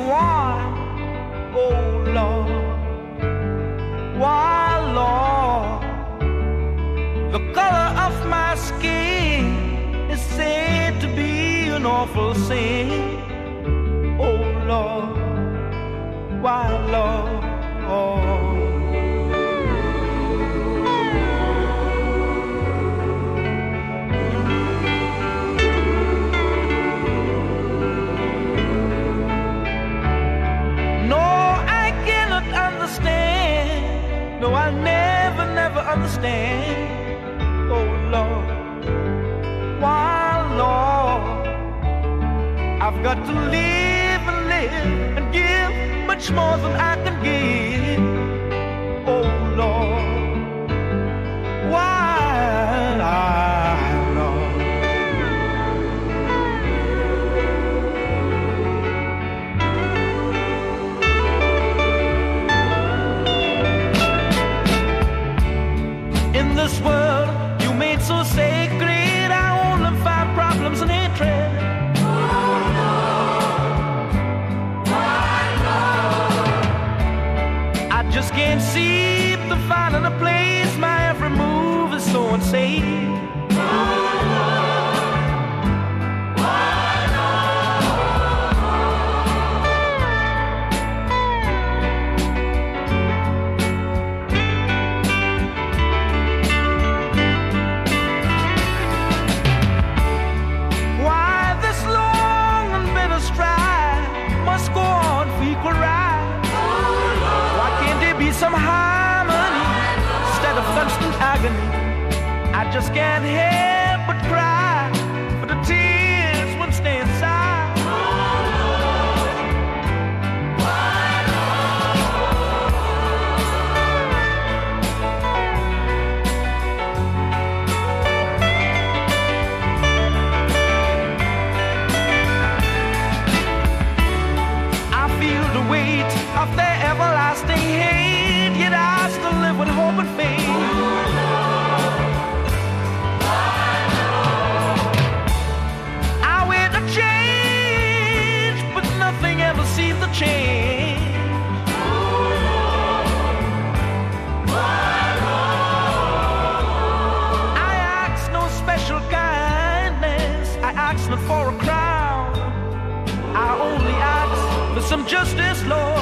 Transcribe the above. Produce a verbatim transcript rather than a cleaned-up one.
why, oh Lord, why, Lord, the color of my skin is said to be an awful sin. Oh Lord, why, Lord, oh. No, I'll never, never understand. Oh Lord, why, Lord, I've got to live and live and give much more than I can give. Oh Lord, why, Lord. In this world you made so sacred, I only find problems and hatred. Oh Lord, why, Lord? I just can't seem to find a place. My every move is so unsafe. Oh Lord, why, some harmony instead of constant agony. I just can't help but cry for the tears won't stay inside. I feel the weight of their everlasting hate, yet I still live with hope and faith. I wear the change, but nothing ever seems to change. I ask no special kindness, I ask not for a crown. I only ask for some justice, Lord.